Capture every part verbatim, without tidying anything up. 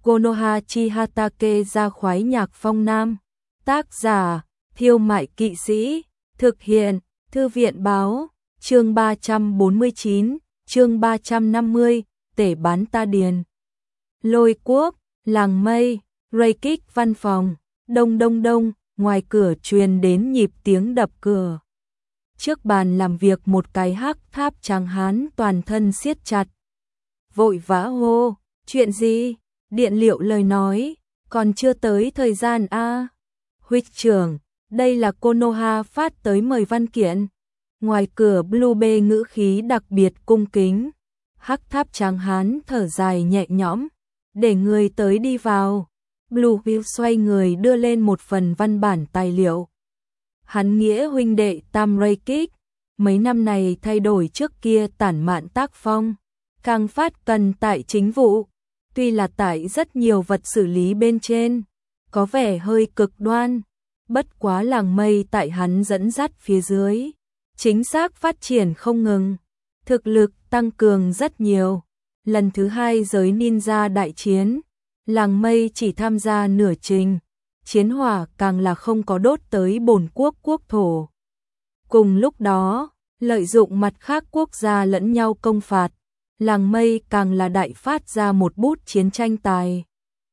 Konoha Chihatake ra khoái nhạc phong nam. Tác giả, Thiêu Mại Kỵ Sĩ. Thực hiện, Thư viện Báo. Chương ba trăm bốn mươi chín, chương ba trăm năm mươi, tể bán ta điền. Lôi Quốc, làng mây, Reikik văn phòng. Đông đông đông, ngoài cửa truyền đến nhịp tiếng đập cửa. Trước bàn làm việc một cái hắc tháp trắng hán toàn thân siết chặt. Vội vã hô, chuyện gì? Điện liệu lời nói, còn chưa tới thời gian a. À? Huynh trưởng, đây là Konoha phát tới mời văn kiện. Ngoài cửa Bluebe ngữ khí đặc biệt cung kính. Hắc tháp trắng hán thở dài nhẹ nhõm, để người tới đi vào. Bluebe xoay người đưa lên một phần văn bản tài liệu. Hắn nghĩa huynh đệ Tam Reikik, mấy năm này thay đổi trước kia tản mạn tác phong, càng phát cần tại chính vụ. Tuy là tại rất nhiều vật xử lý bên trên, có vẻ hơi cực đoan, bất quá làng mây tại hắn dẫn dắt phía dưới, chính xác phát triển không ngừng, thực lực tăng cường rất nhiều. Lần thứ hai giới ninja đại chiến, làng mây chỉ tham gia nửa trình, chiến hỏa càng là không có đốt tới bổn quốc quốc thổ. Cùng lúc đó, lợi dụng mặt khác quốc gia lẫn nhau công phạt, làng mây càng là đại phát ra một bút chiến tranh tài.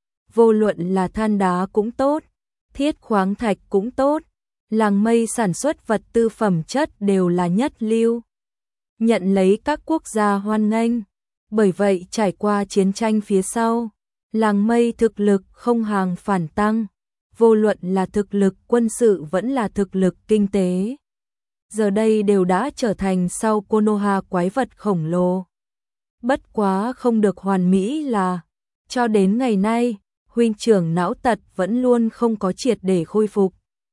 Vô luận là than đá cũng tốt, thiết khoáng thạch cũng tốt, làng mây sản xuất vật tư phẩm chất đều là nhất lưu, nhận lấy các quốc gia hoan nghênh. Bởi vậy trải qua chiến tranh phía sau, làng mây thực lực không hàng phản tăng, vô luận là thực lực quân sự vẫn là thực lực kinh tế. Giờ đây đều đã trở thành sau Konoha quái vật khổng lồ. Bất quá không được hoàn mỹ là, cho đến ngày nay, huynh trưởng não tật vẫn luôn không có triệt để khôi phục.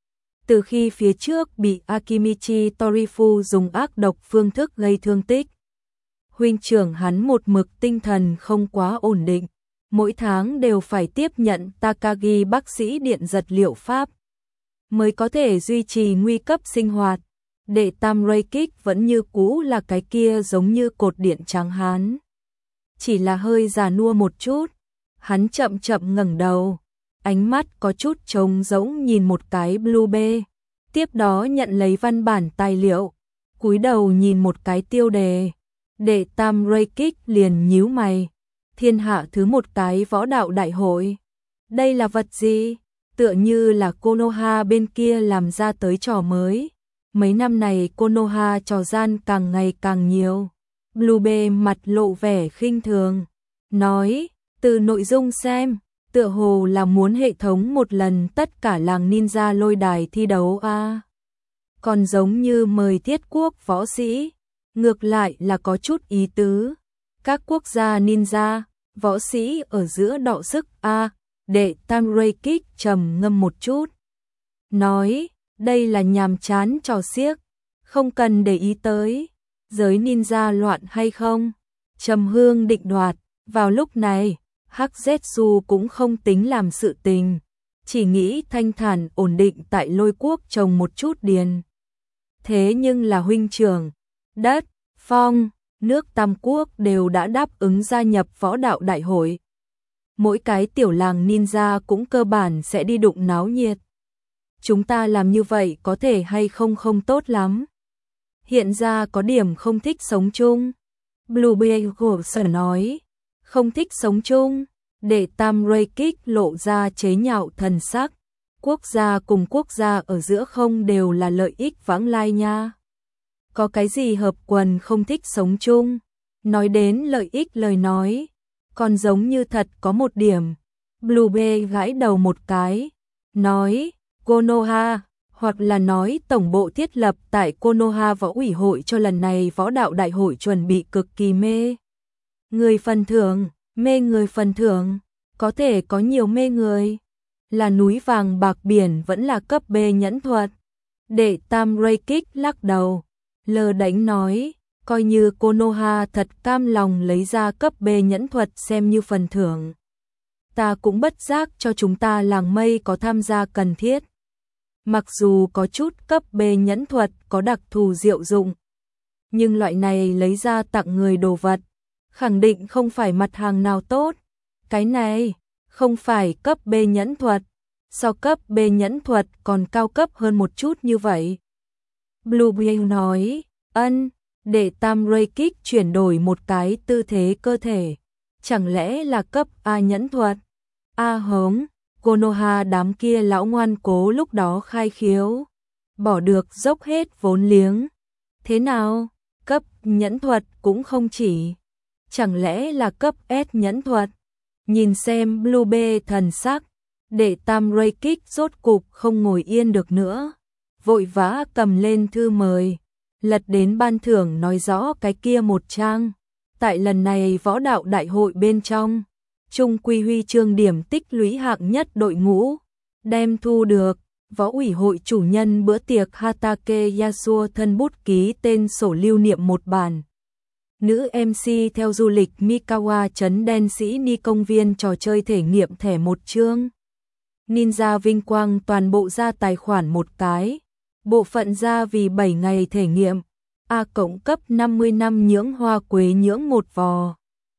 Từ khi phía trước bị Akimichi Torifu dùng ác độc phương thức gây thương tích, huynh trưởng hắn một mực tinh thần không quá ổn định, mỗi tháng đều phải tiếp nhận Takagi bác sĩ điện giật liệu pháp, mới có thể duy trì nguy cấp sinh hoạt. Đệ Tam Reikik vẫn như cũ là cái kia giống như cột điện trắng hán, chỉ là hơi già nua một chút. Hắn chậm chậm ngẩng đầu, ánh mắt có chút trống rỗng nhìn một cái Bluebe, tiếp đó nhận lấy văn bản tài liệu, cúi đầu nhìn một cái tiêu đề. Đệ Tam Reikik liền nhíu mày, thiên hạ thứ một cái võ đạo đại hội. Đây là vật gì? Tựa như là Konoha bên kia làm ra tới trò mới. Mấy năm này Konoha trò gian càng ngày càng nhiều. Bluebe mặt lộ vẻ khinh thường, nói, từ nội dung xem, tựa hồ là muốn hệ thống một lần tất cả làng ninja lôi đài thi đấu a. À, còn giống như mời thiết quốc võ sĩ, ngược lại là có chút ý tứ. Các quốc gia ninja, võ sĩ ở giữa đọ sức a. À, Đệ Tam Reikik trầm ngâm một chút, nói, đây là nhàm chán trò xiếc, không cần để ý tới. Giới ninja loạn hay không? Trầm Hương định đoạt, vào lúc này, Hắc Zetsu cũng không tính làm sự tình, chỉ nghĩ thanh thản ổn định tại Lôi Quốc trồng một chút điền. Thế nhưng là huynh trưởng, đất, phong, nước Tam Quốc đều đã đáp ứng gia nhập võ đạo đại hội. Mỗi cái tiểu làng ninja cũng cơ bản sẽ đi đụng náo nhiệt. Chúng ta làm như vậy có thể hay không không tốt lắm. Hiện ra có điểm không thích sống chung. Bluebeard nói, không thích sống chung. Đệ Tam Reikik lộ ra chế nhạo thần sắc. Quốc gia cùng quốc gia ở giữa không đều là lợi ích vãng lai nha. Có cái gì hợp quần không thích sống chung? Nói đến lợi ích lời nói, còn giống như thật có một điểm. Bluebeard gãi đầu một cái, nói, Konoha, hoặc là nói tổng bộ thiết lập tại Konoha võ ủy hội cho lần này võ đạo đại hội chuẩn bị cực kỳ mê. Người phần thưởng, mê người phần thưởng, có thể có nhiều mê người. Là núi vàng bạc biển vẫn là cấp B nhẫn thuật. Đệ Tam Reikik lắc đầu, lờ đánh nói, coi như Konoha thật cam lòng lấy ra cấp B nhẫn thuật xem như phần thưởng. Ta cũng bất giác cho chúng ta làng mây có tham gia cần thiết. Mặc dù có chút cấp B nhẫn thuật có đặc thù diệu dụng, nhưng loại này lấy ra tặng người đồ vật, khẳng định không phải mặt hàng nào tốt. Cái này, không phải cấp B nhẫn thuật, so cấp B nhẫn thuật còn cao cấp hơn một chút như vậy. Bluebeard nói, ân, để tam ray kick chuyển đổi một cái tư thế cơ thể, chẳng lẽ là cấp A nhẫn thuật? A hống, Konoha đám kia lão ngoan cố lúc đó khai khiếu, bỏ được dốc hết vốn liếng. Thế nào, cấp nhẫn thuật cũng không chỉ, chẳng lẽ là cấp S nhẫn thuật? Nhìn xem Bluebeard thần sắc, để tam ray kick rốt cục không ngồi yên được nữa, vội vã cầm lên thư mời, lật đến ban thưởng nói rõ cái kia một trang. Tại lần này võ đạo đại hội bên trong, trung quy huy chương điểm tích lũy hạng nhất đội ngũ, đem thu được, võ ủy hội chủ nhân bữa tiệc Hatake Yasuo thân bút ký tên sổ lưu niệm một bản. Nữ em xê theo du lịch Mikawa trấn đen sĩ ni công viên trò chơi thể nghiệm thẻ một chương. Ninja vinh quang toàn bộ ra tài khoản một cái, bộ phận ra vì bảy ngày thể nghiệm, A cộng cấp năm mươi năm nhưỡng hoa quế nhưỡng một vò.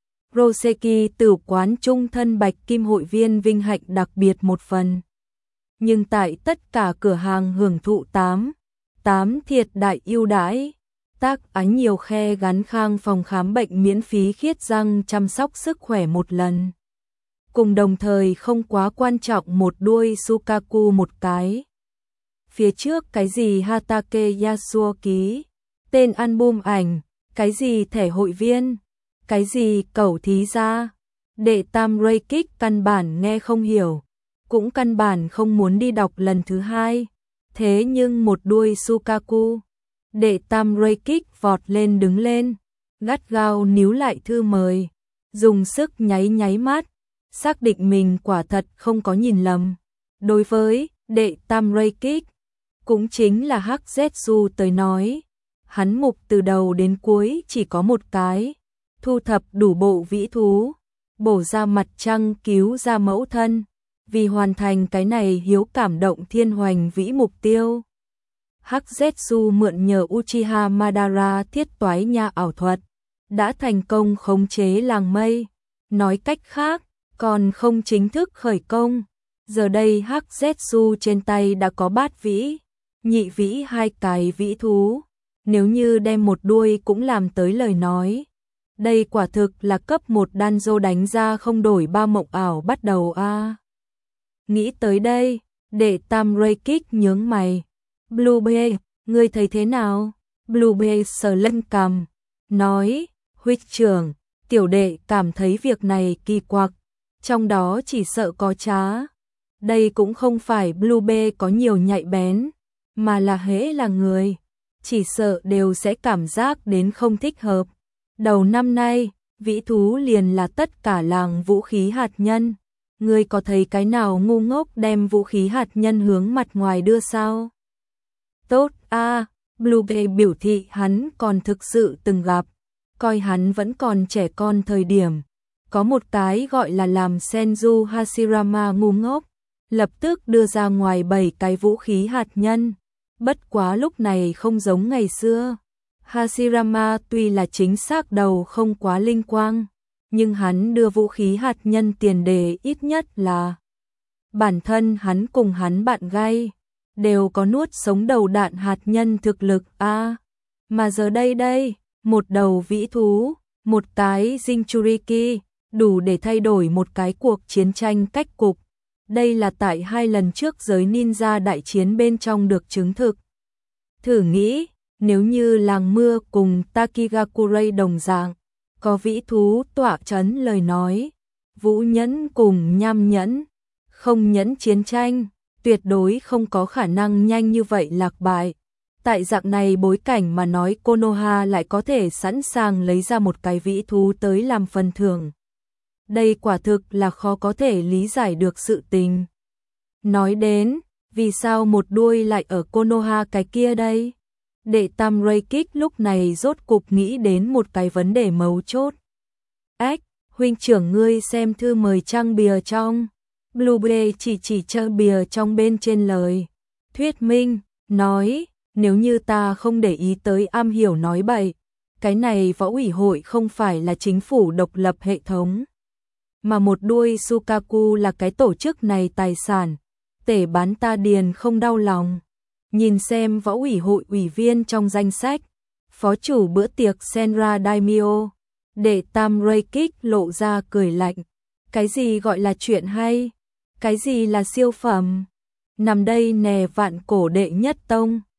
Roseki tử quán trung thân bạch kim hội viên vinh hạnh đặc biệt một phần. Nhưng tại tất cả cửa hàng hưởng thụ tám, tám thiệt đại ưu đãi, tác ánh nhiều khe gắn khang phòng khám bệnh miễn phí khiết răng chăm sóc sức khỏe một lần. Cùng đồng thời không quá quan trọng một đuôi Sukaku một cái. Phía trước cái gì Hatake Yasuo ký, tên album ảnh, cái gì thẻ hội viên, cái gì cẩu thí gia. Đệ tam ray kick căn bản nghe không hiểu, cũng căn bản không muốn đi đọc lần thứ hai. Thế nhưng một đuôi Sukaku, đệ tam ray kick vọt lên đứng lên, gắt gao níu lại thư mời, dùng sức nháy nháy mắt, xác định mình quả thật không có nhìn lầm. Đối với đệ tam ray kick, cũng chính là Hắc Zetsu tới nói, hắn mục từ đầu đến cuối chỉ có một cái, thu thập đủ bộ vĩ thú, bổ ra mặt trăng cứu ra mẫu thân, vì hoàn thành cái này hiếu cảm động thiên hoành vĩ mục tiêu. Hắc Zetsu mượn nhờ Uchiha Madara thiết toái nha ảo thuật, đã thành công khống chế làng mây, nói cách khác, còn không chính thức khởi công. Giờ đây Hắc Zetsu trên tay đã có bát vĩ, nhị vĩ hai cái vĩ thú, nếu như đem một đuôi cũng làm tới lời nói. Đây quả thực là cấp một Danzo đánh ra không đổi ba mộng ảo bắt đầu a. À. Nghĩ tới đây, để tam ray kick nhướng mày. Bluebeard, ngươi thấy thế nào? Bluebeard sờ lưng cằm, nói, huynh trưởng, tiểu đệ cảm thấy việc này kỳ quặc, trong đó chỉ sợ có trá. Đây cũng không phải Bluebeard có nhiều nhạy bén, mà là hễ là người, chỉ sợ đều sẽ cảm giác đến không thích hợp. Đầu năm nay, vĩ thú liền là tất cả làng vũ khí hạt nhân. Ngươi có thấy cái nào ngu ngốc đem vũ khí hạt nhân hướng mặt ngoài đưa sao? Tốt a, à, Bluebeard biểu thị hắn còn thực sự từng gặp, coi hắn vẫn còn trẻ con thời điểm. Có một cái gọi là làm Senju Hashirama ngu ngốc, lập tức đưa ra ngoài bảy cái vũ khí hạt nhân. Bất quá lúc này không giống ngày xưa. Hashirama tuy là chính xác đầu không quá linh quang, nhưng hắn đưa vũ khí hạt nhân tiền đề ít nhất là bản thân hắn cùng hắn bạn gay đều có nuốt sống đầu đạn hạt nhân thực lực a. À, mà giờ đây đây, một đầu vĩ thú, một cái Jinchuriki, đủ để thay đổi một cái cuộc chiến tranh cách cục. Đây là tại hai lần trước giới ninja đại chiến bên trong được chứng thực. Thử nghĩ, nếu như làng mưa cùng Takigakurai đồng dạng, có vĩ thú tọa chấn lời nói, vũ nhẫn cùng nham nhẫn, không nhẫn chiến tranh, tuyệt đối không có khả năng nhanh như vậy lạc bại. Tại dạng này bối cảnh mà nói Konoha lại có thể sẵn sàng lấy ra một cái vĩ thú tới làm phần thưởng. Đây quả thực là khó có thể lý giải được sự tình. Nói đến, vì sao một đuôi lại ở Konoha cái kia đây? Đệ tam ray kick lúc này rốt cục nghĩ đến một cái vấn đề mấu chốt. Ách, huynh trưởng ngươi xem thư mời trang bìa trong. Bluebeard chỉ chỉ chơ bìa trong bên trên lời. Thuyết minh, nói, nếu như ta không để ý tới am hiểu nói bậy, cái này võ ủy hội không phải là chính phủ độc lập hệ thống, mà một đuôi Sukaku là cái tổ chức này tài sản, tể bán ta điền không đau lòng. Nhìn xem võ ủy hội ủy viên trong danh sách, phó chủ bữa tiệc Senra Daimyo, để Tam Reikik lộ ra cười lạnh. Cái gì gọi là chuyện hay? Cái gì là siêu phẩm? Nằm đây nè vạn cổ đệ nhất tông.